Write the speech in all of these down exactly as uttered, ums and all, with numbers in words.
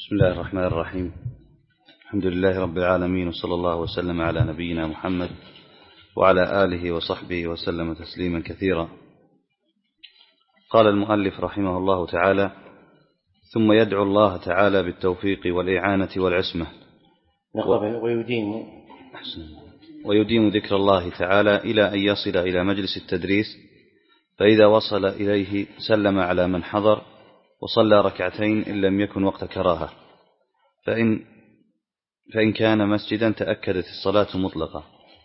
بسم الله الرحمن الرحيم. الحمد لله رب العالمين، وصلى الله وسلم على نبينا محمد وعلى آله وصحبه وسلم تسليما كثيرا. قال المؤلف رحمه الله تعالى: ثم يدعو الله تعالى بالتوفيق والإعانة والعصمة ويديم ويديم ذكر الله تعالى إلى أن يصل إلى مجلس التدريس، فإذا وصل إليه سلم على من حضر وصلى ركعتين إن لم يكن وقت كراهة، فإن, فإن كان مسجدا تأكدت الصلاة مطلقة.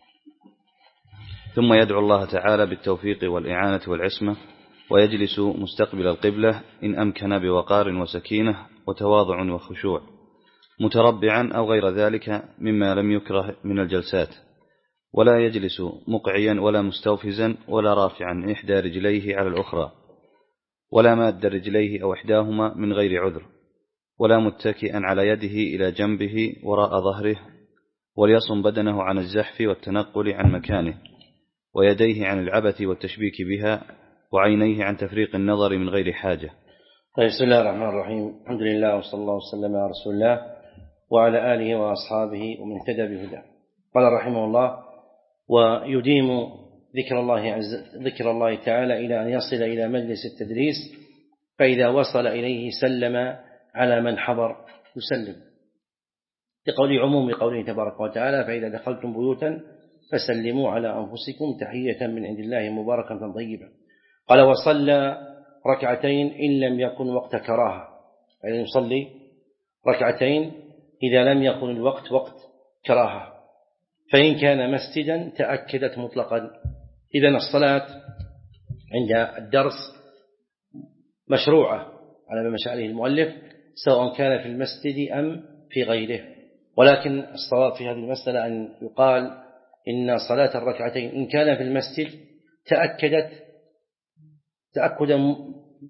ثم يدعو الله تعالى بالتوفيق والإعانة والعصمة، ويجلس مستقبل القبلة إن أمكن بوقار وسكينة وتواضع وخشوع، متربعا أو غير ذلك مما لم يكره من الجلسات، ولا يجلس مقعيا ولا مستوفزا ولا رافعا إحدى رجليه على الأخرى، ولا ماد رجليه أو إحداهما من غير عذر، ولا متكئا على يده إلى جنبه وراء ظهره، وليصم بدنه عن الزحف والتنقل عن مكانه، ويديه عن العبث والتشبيك بها، وعينيه عن تفريق النظر من غير حاجة. طيب، بسم الله الرحمن الرحيم. الحمد لله وصلى الله وسلم على رسول الله وعلى آله وأصحابه ومن اهتدى بهداه. قال رحمه الله: ويديم ذكر الله عز ذكر الله تعالى إلى أن يصل إلى مجلس التدريس، فإذا وصل إليه سلم على من حضر يسلم، لقول عموم قوله تبارك وتعالى: فإذا دخلتم بيوتا فسلموا على أنفسكم تحية من عند الله مباركة طيبة. قال: وصلى ركعتين إن لم يكن وقت كراهة، يعني يصلي ركعتين إذا لم يكن الوقت وقت كراهة، فإن كان مسجدا تأكدت مطلقا. إذن الصلاة عند الدرس مشروعة على ما شاء المؤلف، سواء كان في المسجد أم في غيره، ولكن الصواب في هذه المسألة أن يقال إن صلاة الركعتين إن كان في المسجد تأكدت تأكدا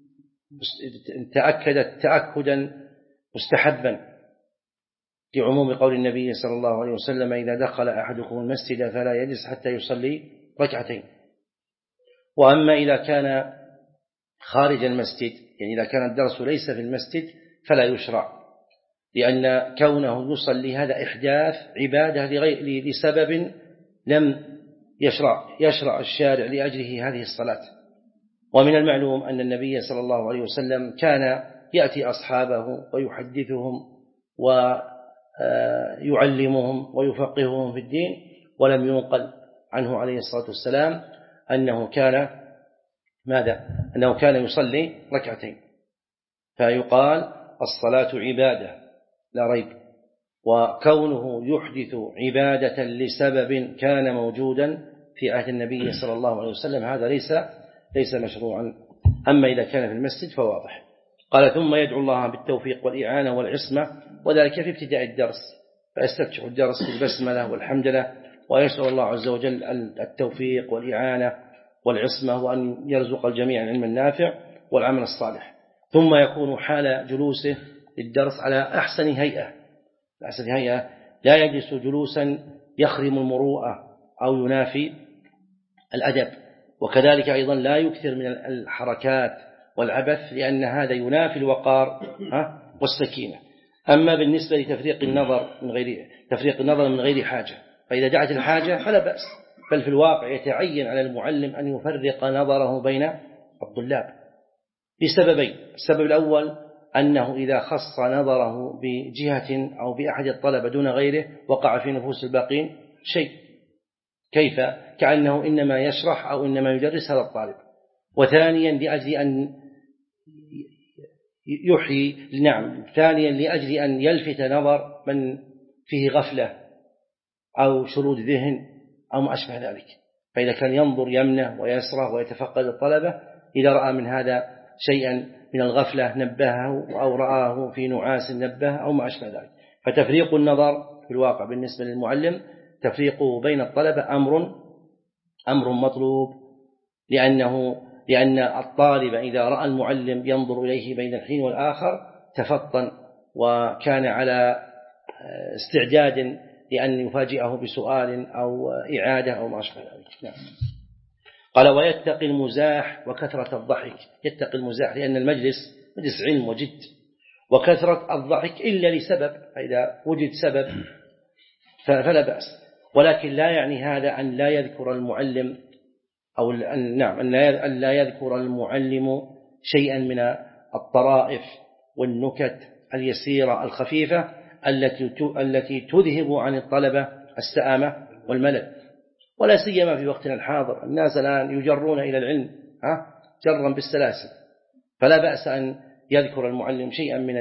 تأكدت تأكدا مستحبا، لعموم قول النبي صلى الله عليه وسلم: إذا دخل أحدكم المسجد فلا يجلس حتى يصلي ركعتين. وأما إذا كان خارج المسجد، يعني إذا كان الدرس ليس في المسجد، فلا يشرع، لأن كونه يصلي هذا إحداث عبادة لغير لسبب لم يشرع يشرع الشارع لأجله هذه الصلاة. ومن المعلوم أن النبي صلى الله عليه وسلم كان يأتي أصحابه ويحدثهم ويعلمهم ويفقههم في الدين، ولم ينقل عنه عليه الصلاة والسلام أنه كان ماذا؟ أنه كان يصلي ركعتين. فيقال الصلاة عبادة لا ريب، وكونه يحدث عبادة لسبب كان موجودا في عهد النبي صلى الله عليه وسلم هذا ليس ليس مشروعا. أما إذا كان في المسجد فواضح. قال: ثم يدعو الله بالتوفيق والإعانة والعصمة، وذلك في ابتداء الدرس، فيستفتح الدرس بالبسملة والحمد لله، ويسأل الله عز وجل التوفيق والإعانة والعصمة، وأن يرزق الجميع العلم النافع والعمل الصالح. ثم يكون حال جلوسه للدرس على أحسن هيئة أحسن هيئة لا يجلس جلوسا يخرم المروءة أو ينافي الأدب، وكذلك أيضا لا يكثر من الحركات والعبث، لأن هذا ينافي الوقار والسكينة. أما بالنسبة لتفريق النظر من غير تفريق النظر من غير حاجة، فإذا دعت الحاجة فلا بأس، بل في الواقع يتعين على المعلم أن يفرق نظره بين الطلاب بسببين: السبب الأول أنه إذا خص نظره بجهة أو بأحد الطلبة دون غيره وقع في نفوس الباقين شيء، كيف؟ كأنه إنما يشرح أو إنما يدرس هذا الطالب. وثانيا لأجل أن يحيي نعم ثانيا لأجل أن يلفت نظر من فيه غفلة أو شرود ذهن أو ما أشبه ذلك، فإذا كان ينظر يمنه ويسره ويتفقد الطلبة، إذا رأى من هذا شيئا من الغفلة نبهه، أو رآه في نعاس نبهه أو ما أشبه ذلك. فتفريق النظر في الواقع بالنسبة للمعلم تفريقه بين الطلبة أمر أمر مطلوب، لأنه لأن الطالب إذا رأى المعلم ينظر إليه بين الحين والآخر تفطن، وكان على استعداد لأن يفاجئه بسؤال أو إعادة أو ما أشبه ذلك. نعم. قال: ويتقي المزاح وكثرة الضحك. يتقي المزاح لأن المجلس مجلس علم وجد، وكثرة الضحك إلا لسبب، فإذا وجد سبب فلا بأس. ولكن لا يعني هذا أن لا يذكر المعلم أو أن نعم أن لا يذكر المعلم شيئا من الطرائف والنكت اليسيرة الخفيفة التي التي تذهب عن الطلبة السآمة والملل، ولا سيما في وقتنا الحاضر الناس الآن يجرون إلى العلم ها جرا بالسلاسل، فلا بأس أن يذكر المعلم شيئا من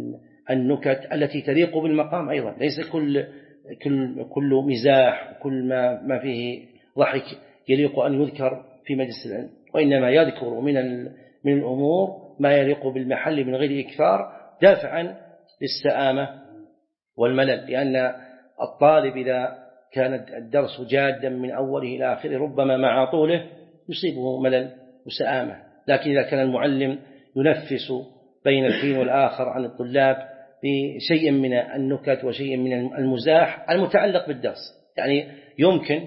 النكت التي تليق بالمقام أيضا، ليس كل كل كل مزاح وكل ما ما فيه ضحك يليق أن يذكر في مجلس العلم، وإنما يذكر من من الأمور ما يليق بالمحل من غير إكثار دافعا للسآمة والملل، لأن الطالب إذا كان الدرس جادا من أوله إلى آخره ربما مع طوله يصيبه ملل وسآمة، لكن إذا كان المعلم ينفس بين الحين والآخر عن الطلاب بشيء من النكت وشيء من المزاح المتعلق بالدرس، يعني يمكن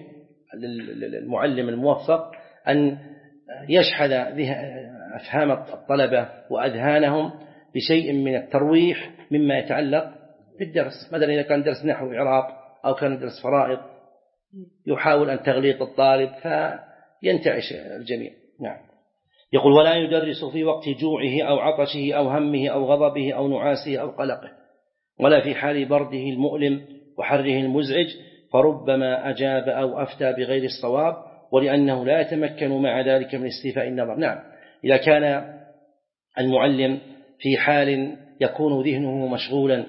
للمعلم الموفق أن يشحذ أفهام الطلبة وأذهانهم بشيء من الترويح مما يتعلق بالدرس، مثلا إذا كان درس نحو إعراب أو كان درس فرائض يحاول أن تغليط الطالب فينتعش الجميع. نعم. يقول ولا يدرس في وقت جوعه أو عطشه أو همه أو غضبه أو نعاسه أو قلقه، ولا في حال برده المؤلم وحره المزعج، فربما أجاب أو أفتى بغير الصواب، ولأنه لا يتمكن مع ذلك من استيفاء النظر. نعم، إذا كان المعلم في حال يكون ذهنه مشغولا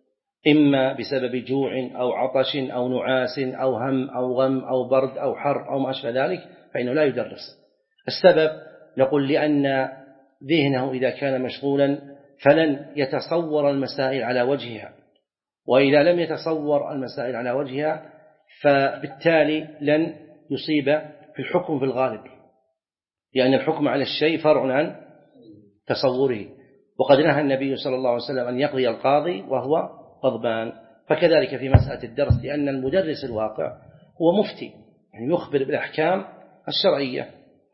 إما بسبب جوع أو عطش أو نعاس أو هم أو غم أو برد أو حر أو ما أشبه ذلك فإنه لا يدرس. السبب نقول لأن ذهنه إذا كان مشغولا فلن يتصور المسائل على وجهها، وإذا لم يتصور المسائل على وجهها فبالتالي لن يصيب في الحكم في الغالب، لأن الحكم على الشيء فرع عن تصوره، وقد نهى النبي صلى الله عليه وسلم أن يقضي القاضي وهو غضبان. فكذلك في مسألة الدرس، لأن المدرس الواقع هو مفتي، يعني يخبر بالأحكام الشرعية.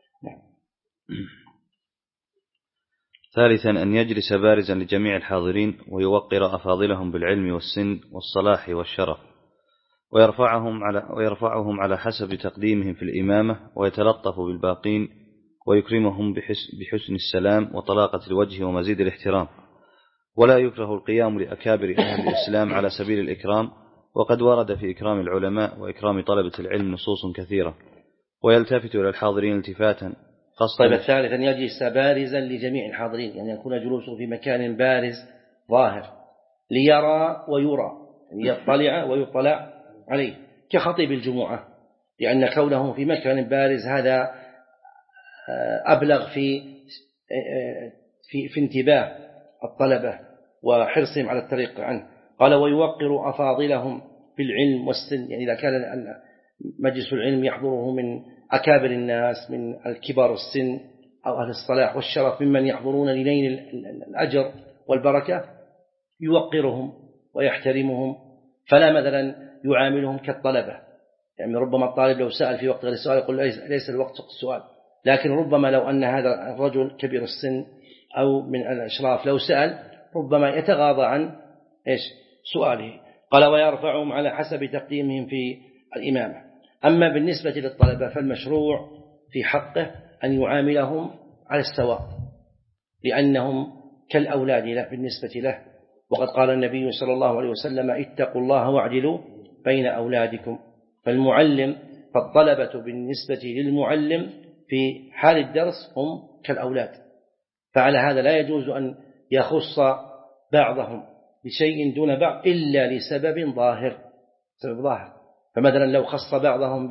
ثالثا أن يجلس بارزا لجميع الحاضرين ويوقر أفاضلهم بالعلم والسن والصلاح والشرف، ويرفعهم على, ويرفعهم على حسب تقديمهم في الإمامة، ويتلطف بالباقين ويكرمهم بحسن السلام وطلاقة الوجه ومزيد الاحترام، ولا يكره القيام لأكابر أهل الإسلام على سبيل الإكرام، وقد ورد في إكرام العلماء وإكرام طلبة العلم نصوص كثيرة، ويلتفت إلى الحاضرين التفاتا. طيب الثالث أن يجلس بارزا لجميع الحاضرين، يعني يكون جلوسه في مكان بارز ظاهر ليرى ويرى، يعني يطلع ويطلع عليه كخطيب الجمعة، لأن كونه في مكان بارز هذا أبلغ في في, في انتباه الطلبة وحرصهم على الطريق عنه. قال ويوقر أفاضلهم بالعلم والسن، يعني إذا كان مجلس العلم يحضره من أكابر الناس من الكبار السن أو أهل الصلاح والشرف ممن يحضرون لنيل الأجر والبركة، يوقرهم ويحترمهم، فلا مثلا يعاملهم كالطلبة، يعني ربما الطالب لو سأل في وقت غير السؤال يقول ليس الوقت السؤال، لكن ربما لو أن هذا الرجل كبير السن أو من الأشراف لو سأل ربما يتغاضى عن إيش سؤاله. قال ويرفعهم على حسب تقديمهم في الإمامة. أما بالنسبة للطلبة فالمشروع في حقه أن يعاملهم على السواء، لأنهم كالأولاد له بالنسبة له، وقد قال النبي صلى الله عليه وسلم اتقوا الله واعدلوا بين أولادكم. فالمعلم فالطلبة بالنسبة للمعلم في حال الدرس هم كالأولاد، فعلى هذا لا يجوز أن يخص بعضهم بشيء دون بعض إلا لسبب ظاهر، سبب ظاهر. فمثلا لو خص بعضهم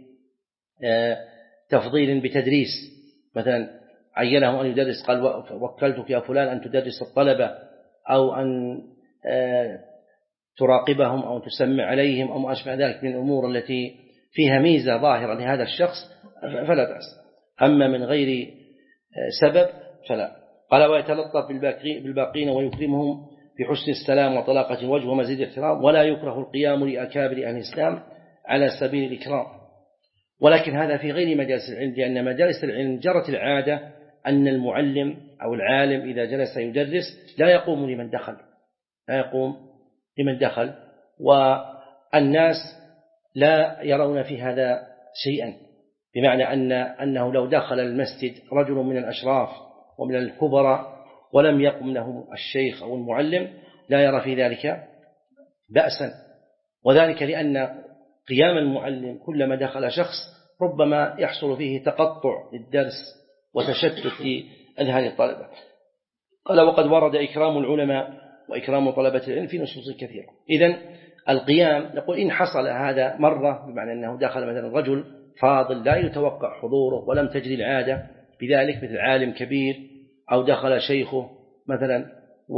بتفضيل بتدريس، مثلا عينه أن يدرس قال وكلتك يا فلان أن تدرس الطلبة أو أن تراقبهم أو تسمع عليهم أو ما أشبه ذلك من الأمور التي فيها ميزة ظاهرة لهذا الشخص فلا بأس، أما من غير سبب فلا. قال ويتلطف بالباقين ويكرمهم بحسن السلام وطلاقة الوجه ومزيد الاحترام، ولا يكره القيام لأكابر أهل الإسلام على سبيل الإكرام. ولكن هذا في غير مجالس العلم، لأن مجالس العلم جرت العادة أن المعلم أو العالم إذا جلس يدرس لا يقوم لمن دخل لا يقوم لمن دخل والناس لا يرون في هذا شيئا، بمعنى أن أنه لو دخل المسجد رجل من الأشراف ومن الكبراء ولم يقم له الشيخ أو المعلم لا يرى في ذلك بأسا، وذلك لأن قيام المعلم كلما دخل شخص ربما يحصل فيه تقطع للدرس وتشتت في أذهان الطلبة. قال وقد ورد إكرام العلماء وإكرام طلبة العلم في نصوص كثيرة. إذن القيام نقول إن حصل هذا مرة، بمعنى أنه دخل مثلا رجل فاضل لا يتوقع حضوره ولم تجري العادة بذلك، مثل عالم كبير أو دخل شيخه مثلا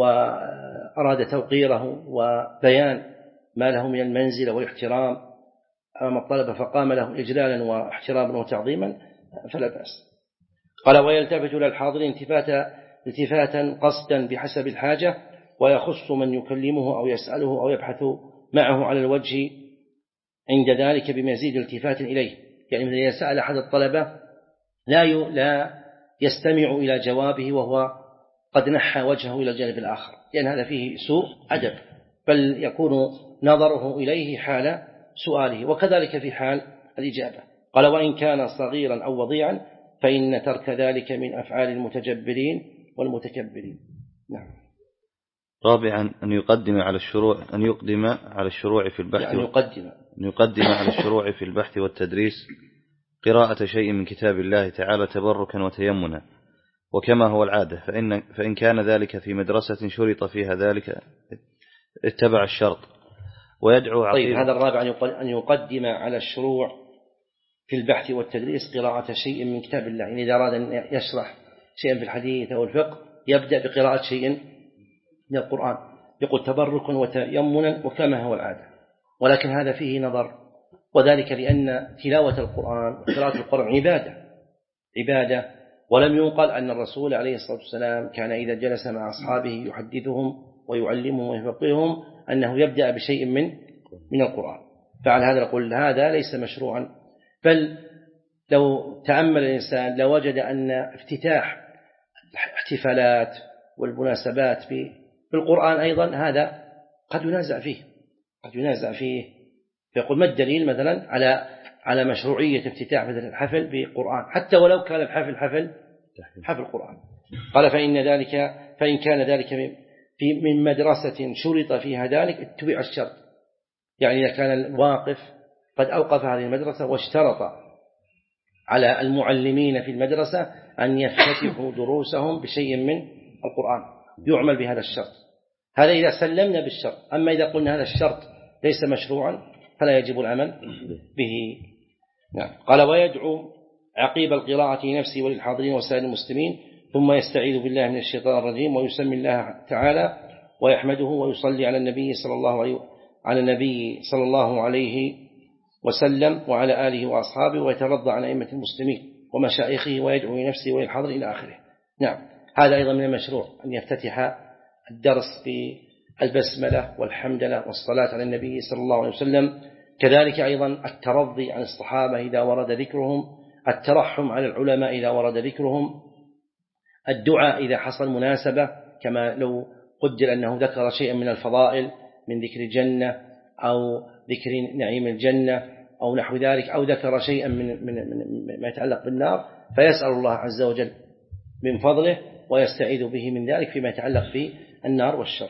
وأراد توقيره وبيان ما له من المنزلة والاحترام أمام الطلبة فقام له إجلالا واحتراما وتعظيما فلا بأس. قال ويلتفت للحاضرين التفاتا التفاتا قصدا بحسب الحاجة، ويخص من يكلمه أو يسأله أو يبحث معه على الوجه عند ذلك بمزيد التفات إليه. يعني مثلا إذا سأل أحد الطلبة لا لا يستمع إلى جوابه وهو قد نحى وجهه إلى الجانب الآخر، لأن هذا فيه سوء أدب، بل يكون نظره إليه حال سؤاله، وكذلك في حال الإجابة. قال وإن كان صغيرا أو وضيعا فإن ترك ذلك من أفعال المتجبرين والمتكبرين. نعم. رابعا أن يقدم على الشروع أن يقدم على الشروع في البحث يعني يقدم أن يقدم على الشروع في البحث والتدريس قراءة شيء من كتاب الله تعالى تبركا وتيمنا، وكما هو العادة، فإن فإن كان ذلك في مدرسة شرط فيها ذلك اتبع الشرط ويدعو عقيب. طيب هذا الرابع أن يقدم على الشروع في البحث والتدريس قراءة شيء من كتاب الله. يعني إذا أراد أن يشرح شيئا في الحديث أو الفقه يبدأ بقراءة شيء من القرآن، يقول تبركا وتيمنا وكما هو العادة، ولكن هذا فيه نظر، وذلك لأن تلاوة القرآن وقراءة القرآن عبادة عبادة ولم ينقل أن الرسول عليه الصلاة والسلام كان إذا جلس مع أصحابه يحدثهم ويعلمهم ويفقههم أنه يبدأ بشيء من من القرآن. فعلى هذا نقول هذا ليس مشروعا، بل لو تأمل الإنسان لوجد أن افتتاح احتفالات والمناسبات بالقرآن أيضا هذا قد ينازع فيه قد ينازع فيه فيقول ما الدليل مثلا على على مشروعية افتتاح مثلا الحفل بقرآن، حتى ولو كان الحفل حفل حفل القرآن. قال فإن ذلك فإن كان ذلك في من مدرسة شرط فيها ذلك اتبع الشرط. يعني إذا كان الواقف قد أوقف هذه المدرسة واشترط على المعلمين في المدرسة أن يفتتحوا دروسهم بشيء من القرآن يعمل بهذا الشرط، هذا إذا سلمنا بالشرط. أما إذا قلنا هذا الشرط ليس مشروعا فلا يجب العمل به. نعم. قال ويدعو عقيب القراءة لنفسه وللحاضرين وسائر المسلمين، ثم يستعيذ بالله من الشيطان الرجيم ويسمي الله تعالى ويحمده ويصلي على النبي صلى الله عليه على النبي صلى الله عليه وسلم وعلى آله وأصحابه، ويترضى عن أئمة المسلمين ومشايخه ويدعو لنفسه وللحاضر إلى آخره. نعم. هذا أيضا من المشروع أن يفتتح الدرس بالبسملة والحمدلة والصلاة على النبي صلى الله عليه وسلم. كذلك أيضا الترضي عن الصحابة إذا ورد ذكرهم، الترحم على العلماء إذا ورد ذكرهم، الدعاء إذا حصل مناسبة، كما لو قدر أنه ذكر شيئا من الفضائل من ذكر الجنة أو ذكر نعيم الجنة أو نحو ذلك، أو ذكر شيئا من, من, من ما يتعلق بالنار فيسأل الله عز وجل من فضله ويستعيذ به من ذلك فيما يتعلق بالنار والشر.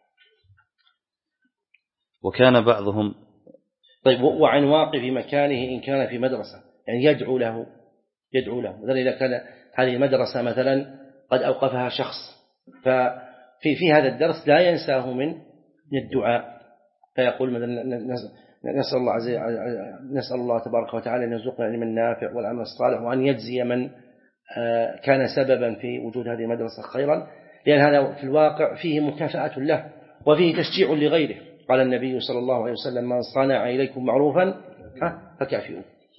وكان بعضهم طيب وعن واقف مكانه إن كان في مدرسة، يعني يدعو له يدعو له مثلا إذا كان هذه المدرسة مثلا قد أوقفها شخص، ففي في هذا الدرس لا ينساه من من الدعاء، فيقول مثلا نسأل الله عز نسأل الله تبارك وتعالى أن يرزقنا العلم النافع والعمل الصالح، وأن يجزي من كان سببا في وجود هذه المدرسة خيرا، لأن هذا في الواقع فيه مكافأة له وفيه تشجيع لغيره. قال النبي صلى الله عليه وسلم من صنع إليكم معروفا فكافئوه.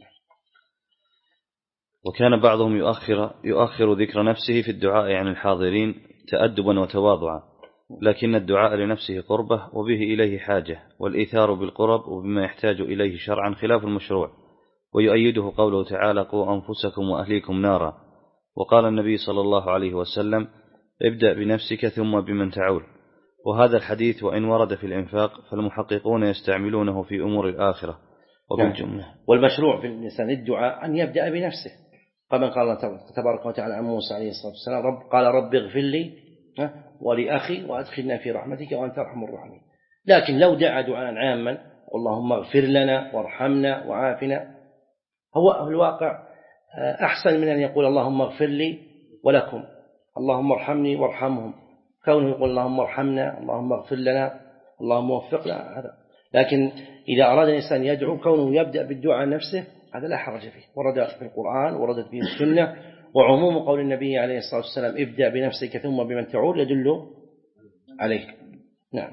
وكان بعضهم يؤخر, يؤخر ذكر نفسه في الدعاء عن الحاضرين تأدبا وتواضعا، لكن الدعاء لنفسه قربة وبه إليه حاجة، والإيثار بالقرب وبما يحتاج إليه شرعا خلاف المشروع. ويؤيده قوله تعالى قوا أنفسكم وأهليكم نارا، وقال النبي صلى الله عليه وسلم: ابدأ بنفسك ثم بمن تعول. وهذا الحديث وإن ورد في الإنفاق فالمحققون يستعملونه في أمور الآخرة وبالجملة. والمشروع في الإنسان الدعاء أن يبدأ بنفسه، كما قال الله تبارك وتعالى عن موسى عليه الصلاة والسلام: رب قال رب اغفر لي ولأخي وأدخلنا في رحمتك وأنت أرحم الراحمين. لكن لو دعا دعاء عاما: اللهم اغفر لنا وارحمنا وعافنا، هو في الواقع أحسن من أن يقول اللهم اغفر لي ولكم، اللهم ارحمني وارحمهم، كونه يقول اللهم ارحمنا، اللهم اغفر لنا، اللهم وفقنا. هذا لكن إذا أراد الإنسان يدعو كونه يبدأ بالدعاء عن نفسه هذا لا حرج فيه، ورد في القرآن وردت به السنة، وعموم قول النبي عليه الصلاة والسلام: ابدأ بنفسك ثم بمن تعول يدل عليه. نعم.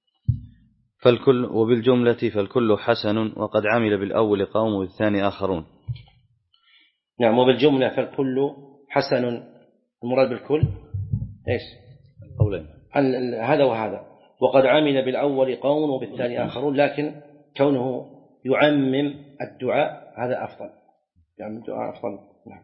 فالكل وبالجملة فالكل حسن، وقد عمل بالأول قوم والثاني آخرون. نعم. وبالجملة فالكل حسن، المراد بالكل إيش؟ قولين، هذا وهذا. وقد عمل بالأول قوم وبالثاني آخرون، لكن كونه يعمم الدعاء هذا أفضل، يعني الدعاء أفضل. نعم.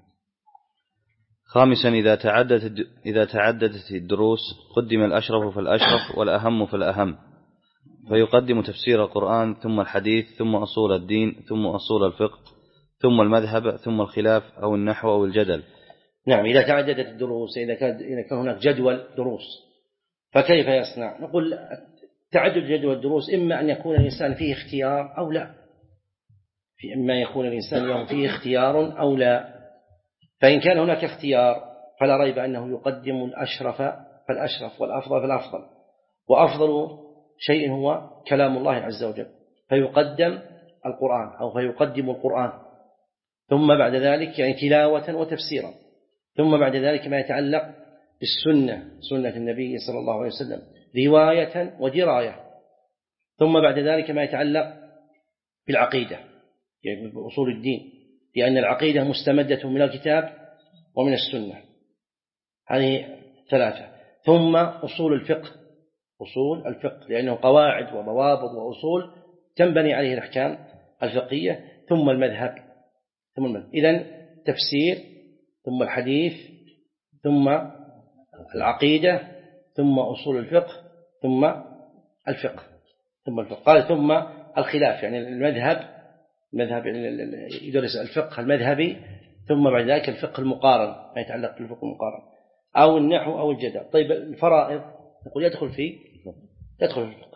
خامسا إذا تعددت إذا تعددت الدروس قدم الأشرف فالأشرف والأهم فالأهم، فيقدم تفسير القرآن ثم الحديث ثم أصول الدين ثم أصول الفقه ثم المذهب ثم الخلاف أو النحو أو الجدل. نعم. إذا تعددت الدروس، إذا كان إذا كان هناك جدول دروس فكيف يصنع؟ نقول تعدد جدول الدروس إما أن يكون الإنسان فيه اختيار أو لا، في إما يكون الإنسان فيه اختيار أو لا. فإن كان هناك اختيار فلا ريب أنه يقدم الأشرف فالأشرف والأفضل فالأفضل، وأفضل شيء هو كلام الله عز وجل، فيقدم القرآن أو فيقدم القرآن، ثم بعد ذلك يعني تلاوة وتفسيرا، ثم بعد ذلك ما يتعلق بالسنة، سنة النبي صلى الله عليه وسلم، رواية ودراية، ثم بعد ذلك ما يتعلق بالعقيدة يعني بأصول الدين، لأن العقيدة مستمدة من الكتاب ومن السنة، هذه ثلاثة. ثم أصول الفقه، أصول الفقه لأنه قواعد وضوابط وأصول تنبني عليه الأحكام الفقهية، ثم المذهب ثم المذهب. إذن تفسير ثم الحديث ثم العقيدة ثم أصول الفقه ثم الفقه ثم الفقه قال ثم الخلاف يعني المذهب، المذهب يدرس الفقه المذهبي، ثم بعد ذلك الفقه المقارن ما يتعلق بالفقه المقارن، أو النحو أو الجدل. طيب الفرائض نقول يدخل فيه يدخل في الفقه.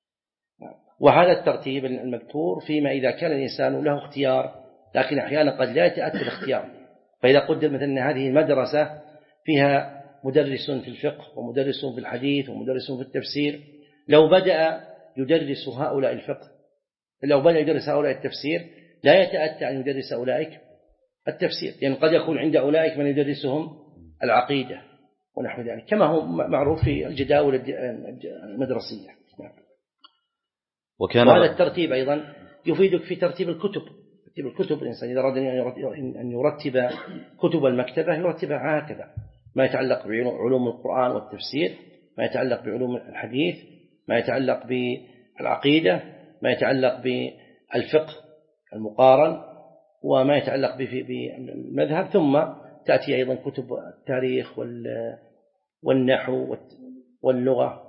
وهذا الترتيب المذكور فيما إذا كان الإنسان له اختيار، لكن أحيانا قد لا يتأتى الاختيار. فإذا قدر مثلا هذه المدرسة فيها مدرس في الفقه ومدرس في الحديث ومدرس في التفسير، لو بدأ يدرس هؤلاء الفقه، لو بدأ يدرس هؤلاء التفسير، لا يتأتى أن يدرس أولئك التفسير، لأن يعني قد يكون عند أولئك من يدرسهم العقيدة ونحو ذلك، كما هو معروف في الجداول المدرسية. وكان وهذا الترتيب أيضا يفيدك في ترتيب الكتب. ترتيب الكتب الإنسان إذا أراد أن يرتب كتب المكتبة يرتبها هكذا: ما يتعلق بعلوم القرآن والتفسير، ما يتعلق بعلوم الحديث، ما يتعلق بالعقيدة، ما يتعلق بالفقه المقارن، وما يتعلق بالمذهب، ثم تأتي أيضا كتب التاريخ والنحو واللغة.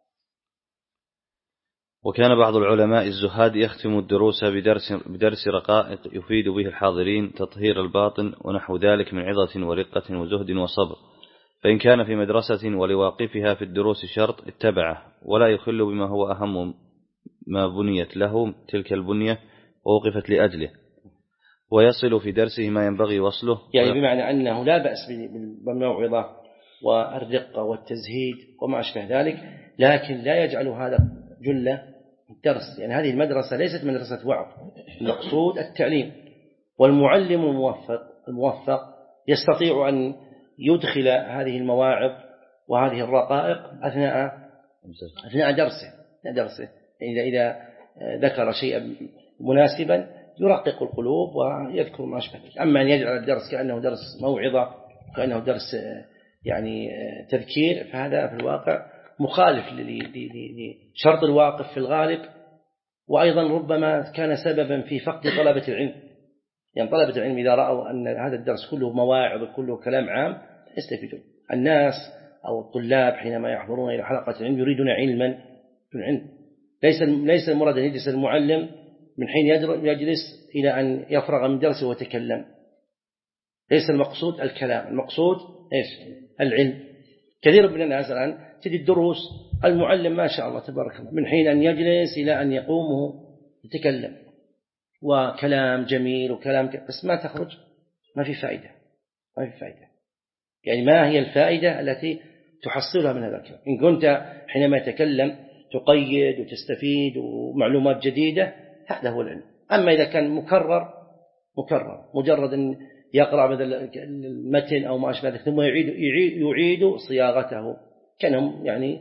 وكان بعض العلماء الزهاد يختم الدروس بدرس, بدرس رقائق يفيد به الحاضرين تطهير الباطن ونحو ذلك من عظة ورقة وزهد وصبر، فإن كان في مدرسة ولواقفها في الدروس شرط اتبعه، ولا يخل بما هو أهم ما بنيت له تلك البنية ووقفت لأجله، ويصل في درسه ما ينبغي وصله. يعني بمعنى أنه لا بأس بالموعظة والرقة والتزهيد وما أشبه ذلك، لكن لا يجعل هذا جلة الدرس، يعني هذه المدرسة ليست مدرسة وعظ، المقصود التعليم. والمعلم الموفق الموفق يستطيع أن يدخل هذه المواعظ وهذه الرقائق أثناء أثناء درسه درسه إذا إذا ذكر شيئا مناسبا يرقق القلوب ويذكر ما أشبه. أما أن يجعل الدرس كأنه درس موعظة كأنه درس يعني تذكير، فهذا في الواقع مخالف لشرط الواقف في الغالب، وأيضا ربما كان سببا في فقد طلبة العلم، يعني طلبة العلم إذا رأوا أن هذا الدرس كله مواعظ وكله كلام عام يستفيدون. الناس أو الطلاب حينما يحضرون إلى حلقة العلم يريدون علما علم. ليس ليس المراد أن يجلس المعلم من حين يجلس إلى أن يفرغ من درسه ويتكلم. ليس المقصود الكلام، المقصود إيش؟ العلم. كثير من الناس الآن تجد الدروس المعلم ما شاء الله تبارك الله من حين أن يجلس إلى أن يقوم يتكلم وكلام جميل وكلام ك... بس ما تخرج، ما في فائدة، ما في فائدة. يعني ما هي الفائدة التي تحصلها من هذا الكلام؟ إن كنت حينما يتكلم تقيد وتستفيد ومعلومات جديدة، هذا هو العلم. أما إذا كان مكرر مكرر مجرد أن يقرأ مثل المتن أو ما أشبه ذلك ثم يعيد, يعيد, يعيد صياغته، كانهم يعني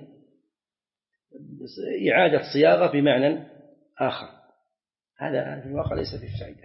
إعادة صياغة بمعنى آخر، هذا في الواقع ليس في فائدة.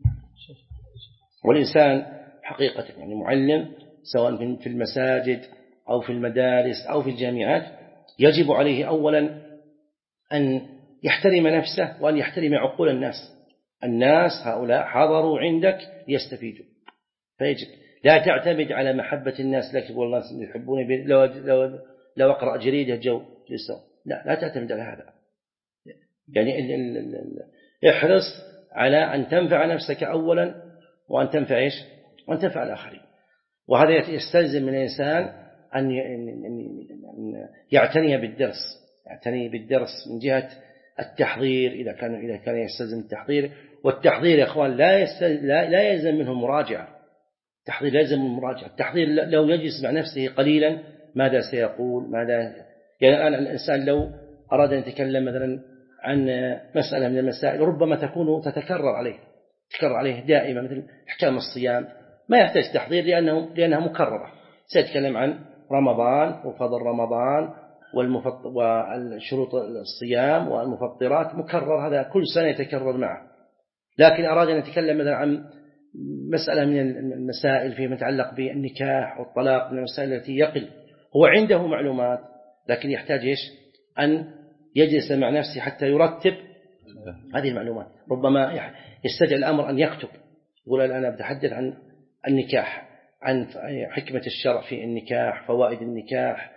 والإنسان حقيقة يعني معلم سواء في المساجد أو في المدارس أو في الجامعات يجب عليه أولا أن يحترم نفسه وأن يحترم عقول الناس. الناس هؤلاء حضروا عندك ليستفيدوا، فيجب لا تعتمد على محبة الناس لك والله يحبوني لو, لو, لو أقرأ جريدة جو لسه. لا لا تعتمد على هذا. يعني ال ال ال احرص على أن تنفع نفسك أولا وأن تنفع إيش؟ وأن تنفع الآخرين. وهذا يستلزم من الإنسان أن يعتني بالدرس، يعتني بالدرس من جهة التحضير إذا كان إذا كان يستلزم التحضير. والتحضير يا إخوان لا لا لا يلزم منه المراجعة. التحضير لازم المراجعة. التحضير لو يجلس مع نفسه قليلا ماذا سيقول ماذا. يعني الآن الإنسان لو أراد أن يتكلم مثلا عن مسألة من المسائل ربما تكون تتكرر عليه تكرر عليه دائما مثل أحكام الصيام، ما يحتاج تحضير لأنه لأنها مكررة. سيتكلم عن رمضان وفضل رمضان والشروط الصيام والمفطرات، مكرر، هذا كل سنة يتكرر معه. لكن أراد أن يتكلم مثلا عن مسألة من المسائل فيما يتعلق بالنكاح والطلاق من المسائل التي يقل هو عنده معلومات، لكن يحتاج إيش؟ أن يجلس مع نفسه حتى يرتب هذه المعلومات. ربما يستدعي الأمر أن يكتب، يقول أنا بتحدث عن النكاح، عن حكمة الشرع في النكاح، فوائد النكاح،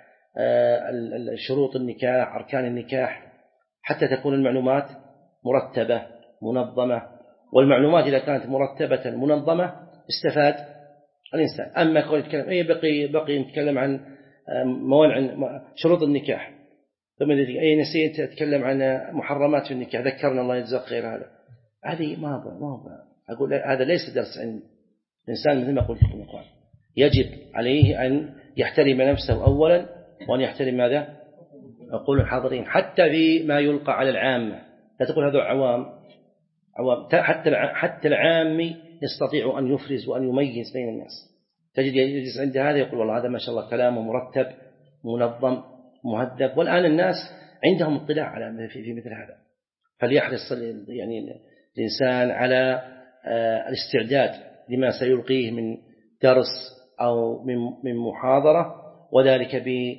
شروط النكاح، أركان النكاح، حتى تكون المعلومات مرتبة منظمة. والمعلومات إذا كانت مرتبة منظمة استفاد الإنسان. أما يقول يتكلم أي بقي بقي يتكلم عن موانع شروط النكاح ثم أي نسيت أتكلم عن محرمات في النكاح ذكرنا الله يجزاك خير، هذا هذه ما هو ما هو أقول هذا ليس درس علم. الإنسان مثل ما قلت لكم يجب عليه أن يحترم نفسه أولا وأن يحترم ماذا أقول الحاضرين حتى فيما يلقى على العامة. لا تقول هذا عوام عوام حتى حتى العامي يستطيع أن يفرز وأن يميز بين الناس. تجد يجلس عند هذا يقول والله هذا ما شاء الله كلامه مرتب منظم مهذب. والآن الناس عندهم اطلاع على في, في مثل هذا، فليحرص يعني الإنسان على الاستعداد لما سيلقيه من درس أو من من محاضرة، وذلك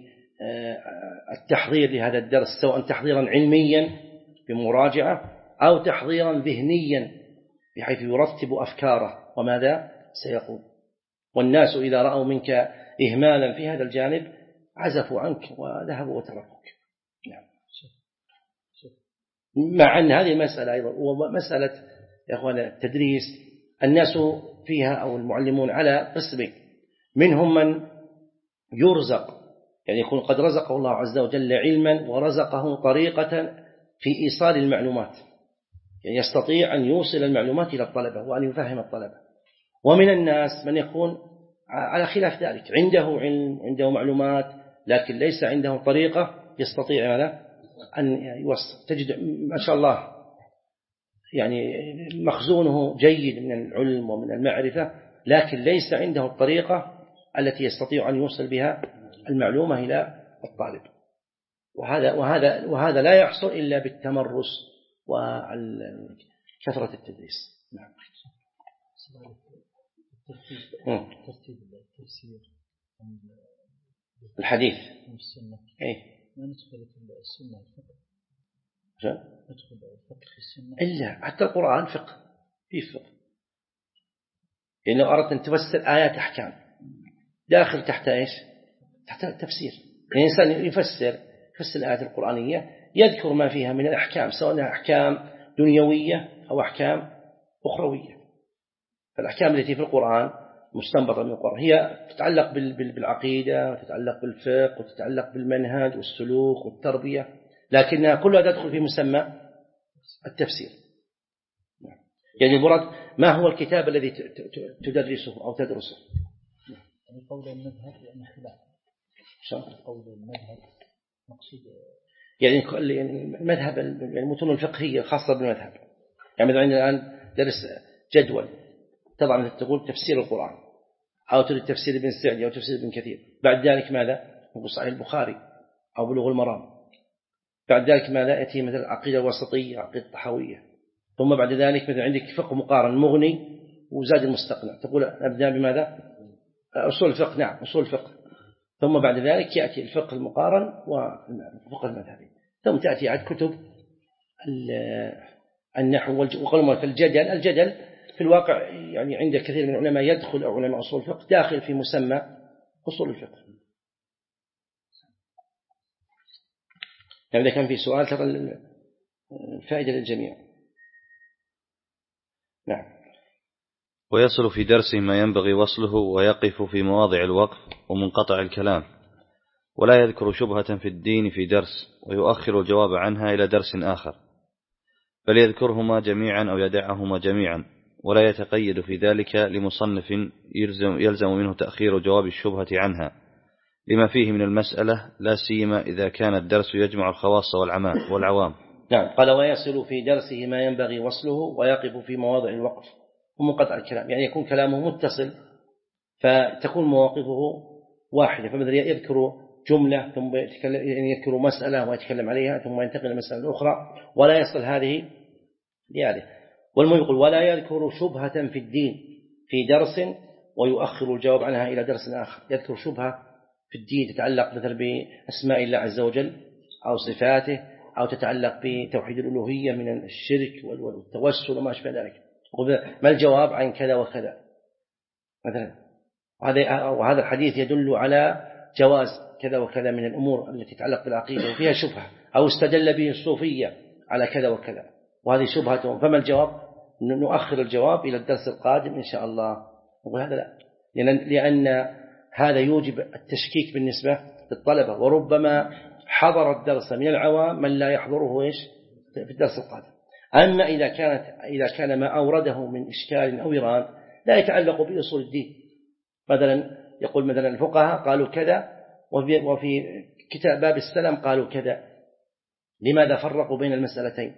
بالتحضير لهذا الدرس سواء تحضيرا علميا بمراجعة أو تحضيرا ذهنيا بحيث يرتب أفكاره وماذا سيقول. والناس إذا رأوا منك إهمالا في هذا الجانب عزفوا عنك وذهبوا وتركوك. نعم. مع أن هذه المسألة أيضا ومسألة يا أخوان التدريس الناس فيها أو المعلمون على قسمين، منهم من يرزق يعني يكون قد رزقه الله عز وجل علما ورزقه طريقة في إيصال المعلومات، يعني يستطيع أن يوصل المعلومات إلى الطلبة وأن يفهم الطلبة. ومن الناس من يكون على خلاف ذلك، عنده علم عنده معلومات لكن ليس عنده طريقة يستطيع أن يوصل. تجد ما شاء الله يعني مخزونه جيد من العلم ومن المعرفة لكن ليس عنده الطريقة التي يستطيع أن يوصل بها المعلومة إلى الطالب. وهذا وهذا وهذا لا يحصل إلا بالتمرس وكثرة التدريس. نعم. ترتيب التفسير الحديث والسنة. إيه؟ ما ندخل السنة الفقه. شو؟ ندخل الفقه في السنة. إلا حتى القرآن فقه، في فقه. يعني لو أردت أن تفسر آيات أحكام داخل تحت إيش؟ تحت التفسير. يعني الإنسان يفسر يفسر الآيات القرآنية يذكر ما فيها من الأحكام، سواء أحكام دنيوية أو أحكام أخروية. فالأحكام التي في القرآن مستنبطة من القرآن هي تتعلق بالعقيدة وتتعلق بالفقه وتتعلق بالمنهج والسلوك والتربية، لكنها كلها تدخل في مسمى التفسير. يعني المراد ما هو الكتاب الذي تدرسه أو تدرسه؟ يعني قول المذهب يعني خلاف قول المذهب مقصود، يعني المذهب المتون الفقهية الخاصة بالمذهب. يعني مثلا عندنا الآن درس جدول طبعا تقول تفسير القرآن أو تريد تفسير ابن السعدي أو تفسير ابن كثير، بعد ذلك ماذا؟ نقول صحيح البخاري أو بلوغ المرام، بعد ذلك ماذا؟ يأتي مثل العقيدة الوسطية عقيدة الطحاوية، ثم بعد ذلك مثل عندك فقه مقارن مغني وزاد المستقنع، تقول نبدأ بماذا؟ أصول الفقه. نعم أصول الفقه. ثم بعد ذلك يأتي الفقه المقارن والفقه المذهبي، ثم تأتي عد كتب النحو وقلم في الجدل. الجدل في الواقع يعني عند كثير من العلماء يدخل أو علماء أصول الفقه داخل في مسمى أصول الفقه. يعني إذا كان في سؤال ترى الفائدة للجميع. نعم. ويصل في درسه ما ينبغي وصله ويقف في مواضع الوقف ومنقطع الكلام، ولا يذكر شبهة في الدين في درس ويؤخر الجواب عنها إلى درس آخر، بل يذكرهما جميعا أو يدعهما جميعا، ولا يتقيد في ذلك لمصنف يلزم, يلزم منه تأخير جواب الشبهة عنها لما فيه من المسألة، لا سيما إذا كان الدرس يجمع الخواص والعوام. نعم. قال ويصل في درسه ما ينبغي وصله ويقف في مواضع الوقف ومنقطع الكلام، يعني يكون كلامه متصل فتكون مواقفه واحدة، فمثلا يذكر جملة ثم يعني يذكر مسألة ويتكلم عليها ثم ينتقل إلى مسألة أخرى، ولا يصل هذه لهذه. والمهم يقول ولا يذكر شبهة في الدين في درس ويؤخر الجواب عنها إلى درس آخر. يذكر شبهة في الدين تتعلق مثلا بأسماء الله عز وجل أو صفاته، أو تتعلق بتوحيد الألوهية من الشرك والتوسل وما أشبه ذلك، ما الجواب عن كذا وكذا مثلا، وهذا الحديث يدل على جواز كذا وكذا من الأمور التي تتعلق بالعقيدة وفيها شبهة، أو استدل به الصوفية على كذا وكذا وهذه شبهتهم، فما الجواب؟ نؤخر الجواب إلى الدرس القادم إن شاء الله. نقول هذا لا، لأن, لأن هذا يوجب التشكيك بالنسبة للطلبة، وربما حضر الدرس من العوام من لا يحضره إيش في الدرس القادم. أما إذا كانت إذا كان ما أورده من إشكال أو إيراد لا يتعلق بأصول الدين، مثلا يقول مثلا الفقهاء قالوا كذا وفي كتاب باب السلام قالوا كذا، لماذا فرقوا بين المسألتين؟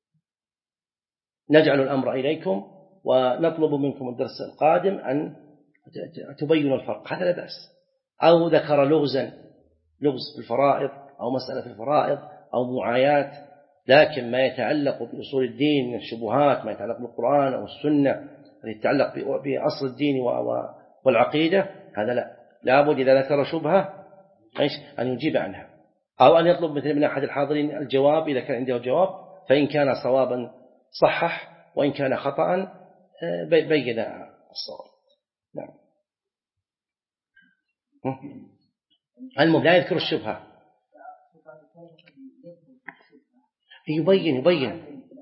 نجعل الأمر إليكم ونطلب منكم الدرس القادم أن تبينوا الفرق، هذا لا بأس. أو ذكر لغزا لغز في الفرائض أو مسألة في الفرائض أو معايات، لكن ما يتعلق بأصول الدين من الشبهات، ما يتعلق بالقرآن أو السنة التي تتعلق بأصل الدين والعقيدة، هذا لا، لابد إذا ذكر شبهة أن يجيب عنها، أو أن يطلب مثل من أحد الحاضرين الجواب إذا كان عنده جواب، فإن كان صوابا صحح وإن كان خطأ بين الصواب. نعم. المهم لا يذكر الشبهة، يبين يبين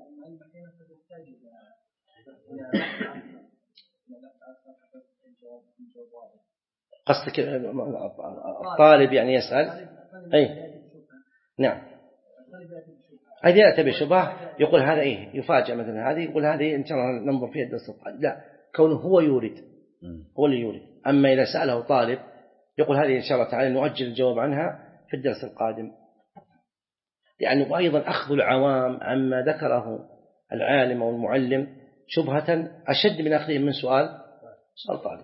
قصدك الطالب يعني يسأل أي نعم، هذه لا تبي شبهة يقول هذا إيه يفاجأ مثلا هذه يقول هذه إن شاء الله ننظر فيها الدرس القادم، لا، كونه هو يورد هو اللي يورد. أما إذا سأله طالب يقول هذه إن شاء الله تعالى نؤجل الجواب عنها في الدرس القادم. يعني وأيضا أخذ العوام عما ذكره العالم أو المعلم شبهة أشد من أخذهم من سؤال سؤال طالب.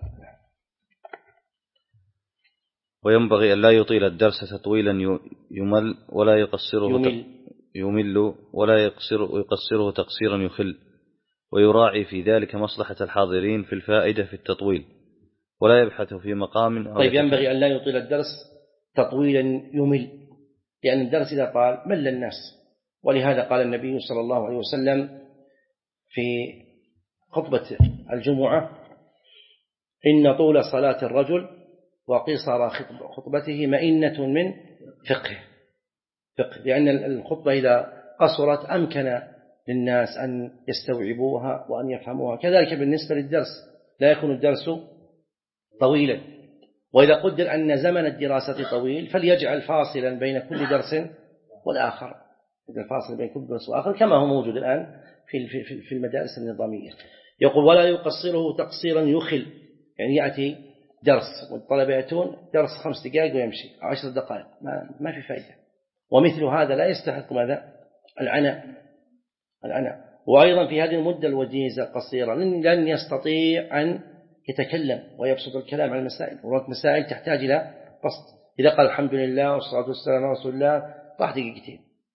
وينبغي أن لا يطيل الدرس تطويلا يمل ولا يقصره يمل, يمل ولا يقصر يقصره تقصيرا يخل، ويراعي في ذلك مصلحة الحاضرين في الفائدة في التطويل، ولا يبحث في مقام أو طيب ينبغي أن لا يطيل الدرس تطويلا يمل، لأن الدرس إذا طال مل الناس، ولهذا قال النبي صلى الله عليه وسلم في خطبة الجمعة إن طول صلاة الرجل وقصر خطبته مئنة من فقه فقه لأن الخطبة إذا قصرت أمكن للناس أن يستوعبوها وأن يفهموها. كذلك بالنسبة للدرس لا يكون الدرس طويلا، وإذا قدر أن زمن الدراسة طويل فليجعل فاصلا بين كل درس والآخر، الفاصل بين كل درس والآخر كما هو موجود الآن في في المدارس النظامية. يقول ولا يقصره تقصيرا يخل، يعني يأتي درس والطلبة يأتون درس خمس دقائق ويمشي عشر دقائق، ما, ما في فائدة. ومثل هذا لا يستحق ماذا؟ العناء العناء وأيضا في هذه المدة الوجيزة القصيرة لن يستطيع أن يتكلم ويبسط الكلام عن المسائل، مسائل تحتاج إلى بسط. إذا قال الحمد لله والصلاة والسلام على رسول الله راح دقيقتين،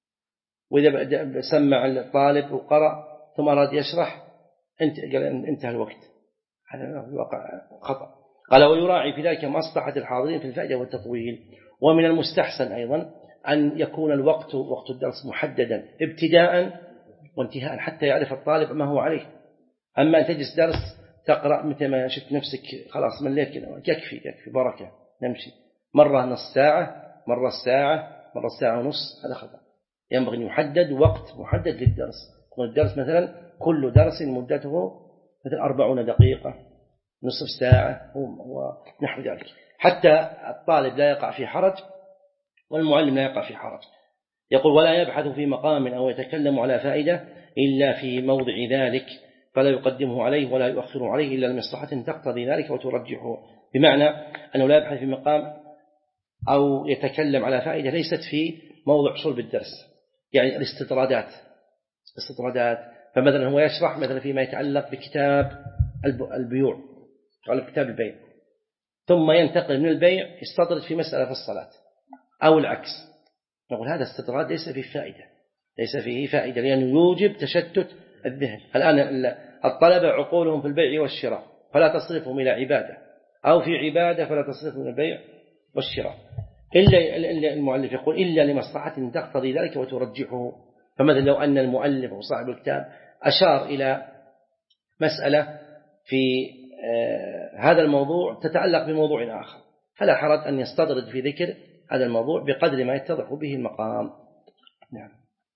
وإذا سمع الطالب وقرأ ثم أراد يشرح انت قال انتهى الوقت، هذا الواقع خطأ. قال ويراعي في ذلك مصلحة الحاضرين في الفائدة والتطويل. ومن المستحسن أيضا أن يكون الوقت وقت الدرس محددا ابتداء وانتهاء حتى يعرف الطالب ما هو عليه. أما أن تجلس درس تقرأ متى ما شفت نفسك خلاص مليت كده يكفي يكفي بركة نمشي، مرة نص ساعة مرة الساعة مرة الساعة ونص، هذا خطأ. ينبغي أن يحدد وقت محدد للدرس. الدرس مثلا كل درس مدته مثل أربعون دقيقة نصف ساعة ونحو ذلك، حتى الطالب لا يقع في حرج والمعلم لا يقع في حرج. يقول ولا يبحث في مقام أو يتكلم على فائدة إلا في موضع ذلك، فلا يقدمه عليه ولا يؤخره عليه إلا لمصلحة تقتضي ذلك وترجحه. بمعنى أنه لا يبحث في مقام أو يتكلم على فائدة ليست في موضع صلب الدرس، يعني الاستطرادات استطرادات فمثلا هو يشرح مثلا فيما يتعلق بكتاب البيوع على كتاب البيع، ثم ينتقل من البيع يستطرد في مسألة في الصلاة أو العكس، نقول هذا استطراد ليس فيه فائدة ليس فيه فائدة لأنه يوجب تشتت الذهن. الآن الطلبة عقولهم في البيع والشراء فلا تصرفهم إلى عبادة، أو في عبادة فلا تصرفهم إلى البيع والشراء، إلا المؤلف يقول إلا لمصلحة تقتضي ذلك وترجحه. فمثلا لو أن المؤلف وصاحب الكتاب أشار إلى مسألة في هذا الموضوع تتعلق بموضوع آخر فلا حرج أن يستطرد في ذكر هذا الموضوع بقدر ما يتضح به المقام. نعم.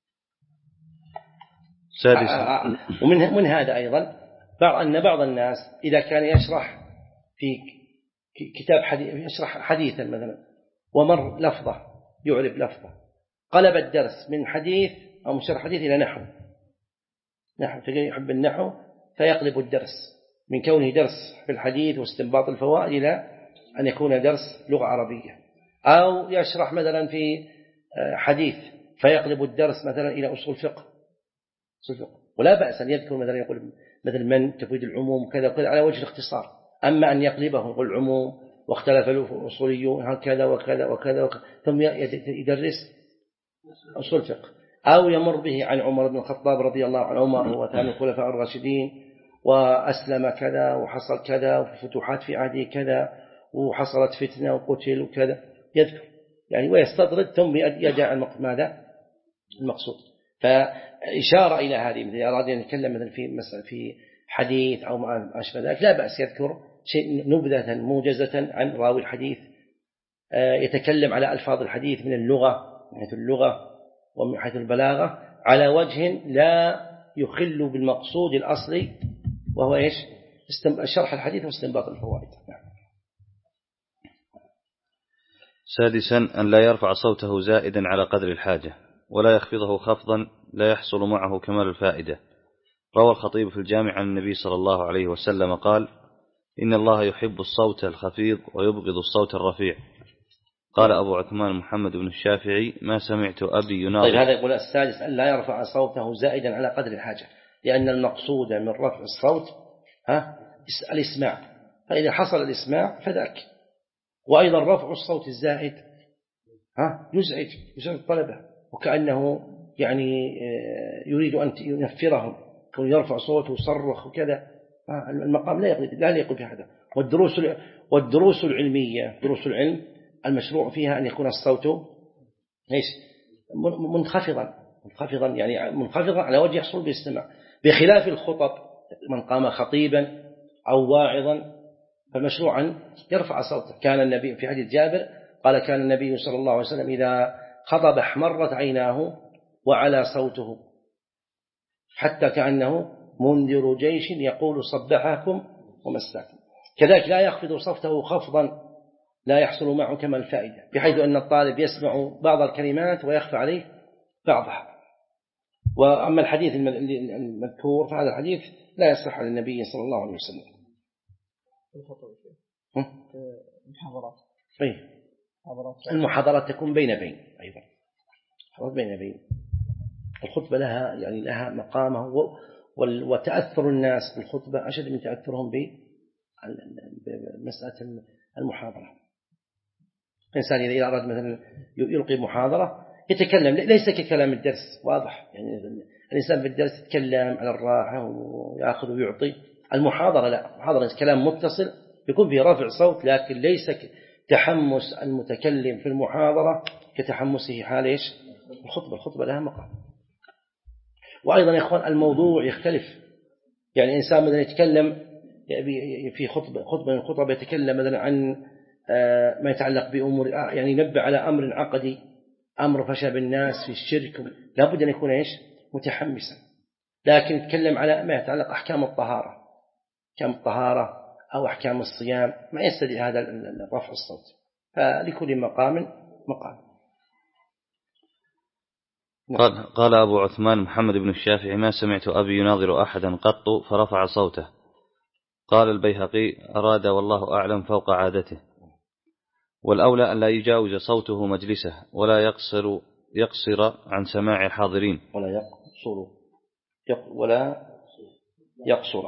سادسا ومن من هذا أيضا بعض أن بعض الناس إذا كان يشرح في كتاب حديث يشرح حديثا مثلا ومر لفظة يعرف لفظة قلب الدرس من حديث أو من شرح حديث إلى نحو نحو تجي يحب النحو فيقلب الدرس من كونه درس في الحديث واستنباط الفوائد إلى أن يكون درس لغة عربية، أو يشرح مثلا في حديث فيقلب الدرس مثلا إلى أصول فقه. ولا بأس أن يذكر مثلا يقول مثل من تفيد العموم كذا وكذا على وجه الاختصار، أما أن يقلبه يقول العموم واختلف الأصوليون هكذا وكذا وكذا وكذا ثم يدرس أصول فقه، أو يمر به عن عمر بن الخطاب رضي الله عنه، عمر هو ثاني الخلفاء الراشدين وأسلم كذا وحصل كذا وفتوحات في عهده كذا وحصلت فتنة وقتل وكذا يذكر يعني ويستطرد ثم يجاء ماذا المقصود. فإشارة إلى هذه مثل أراد أن يتكلم مثلا في مثلا في حديث أو ما أشبه ذلك لا بأس يذكر شيء نبذة موجزة عن راوي الحديث، يتكلم على ألفاظ الحديث من اللغة من حيث اللغة ومن حيث البلاغة على وجه لا يخل بالمقصود الأصلي وهو إيش شرح الحديث واستنباط الفوائد. سادسا أن لا يرفع صوته زائدا على قدر الحاجة ولا يخفضه خفضا لا يحصل معه كمال الفائدة. روى الخطيب في الجامع عن النبي صلى الله عليه وسلم قال إن الله يحب الصوت الخفيض ويبغض الصوت الرفيع. قال أبو عثمان محمد بن الشافعي ما سمعت أبي يناظر. طيب هذا يقول السادس أن لا يرفع صوته زائدا على قدر الحاجة، لأن المقصود من رفع الصوت ها الإسماع، فإذا حصل الإسماع فذاك. وأيضا رفع الصوت الزائد ها يزعج يزعج الطلبة وكأنه يعني يريد أن ينفرهم، يرفع صوته ويصرخ وكذا، المقام لا يقضي لا يقضي بهذا. والدروس والدروس العلمية دروس العلم المشروع فيها أن يكون الصوت ايش منخفضا منخفضا يعني منخفضا على وجه يحصل بالاستماع، بخلاف الخطب من قام خطيبا أو واعظا فمشروعا يرفع صوته. كان النبي في حديث جابر قال كان النبي صلى الله عليه وسلم إذا خطب احمرت عيناه وعلى صوته حتى كأنه منذر جيش يقول صبحكم ومساكم. كذلك لا يخفض صوته خفضا لا يحصل معه كما الفائدة، بحيث أن الطالب يسمع بعض الكلمات ويخفى عليه بعضها. وأما الحديث المذكور فهذا الحديث لا يصح عن النبي صلى الله عليه وسلم. المحاضرات المحاضرات تكون بين بين أيضا بين بين. الخطبة لها يعني لها مقامه، وتأثر الناس بالخطبة أشد من تأثرهم بمسألة المحاضرة. الإنسان إذا أراد مثلا يلقي محاضرة يتكلم ليس ككلام الدرس واضح، يعني الإنسان في الدرس يتكلم على الراحة ويأخذ ويعطي. المحاضرة لا، المحاضرة كلام متصل يكون فيه رفع صوت، لكن ليس تحمس المتكلم في المحاضرة كتحمسه حال إيش الخطبة. الخطبة لها مقام. وأيضا يا إخوان الموضوع يختلف، يعني إنسان مثلا يتكلم في خطبة خطبة من الخطب يتكلم مثلا عن ما يتعلق بأمور، يعني ينبه على أمر عقدي، أمر فشى بالناس في الشرك، لابد أن يكون إيش متحمسا. لكن يتكلم على ما يتعلق أحكام الطهارة، أحكام الطهارة أو أحكام الصيام، ما يستدعي هذا رفع الصوت. فلكل مقام مقام. قال, قال أبو عثمان محمد بن الشافعي ما سمعت أبي يناظر أحدا قط فرفع صوته. قال البيهقي أراد والله أعلم فوق عادته، والأولى أن لا يجاوز صوته مجلسه ولا يقصر يقصر عن سماع الحاضرين ولا يقصر ولا يقصر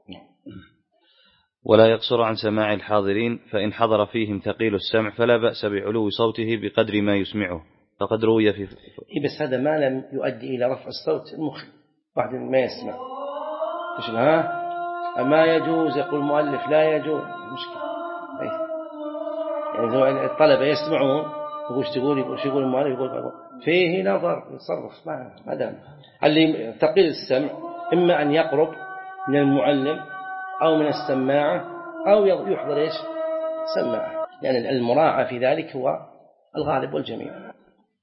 ولا يقصر عن سماع الحاضرين، فإن حضر فيهم ثقيل السمع فلا بأس بعلو صوته بقدر ما يسمعه، فقد روي في بس هذا ما لم يؤدي إلى رفع الصوت المخ، واحد ما يسمع إيش ها ما يجوز، يقول المؤلف لا يجوز، مشكلة. يعني الطلبة يسمعون يقول تقول يقول شو يقول المؤلف يقول فيه نظر يتصرف ما ما دام اللي ثقيل السمع إما أن يقرب من المعلم أو من السماعة أو يحضر إيش سماعة، يعني المراعى في ذلك هو الغالب والجميع.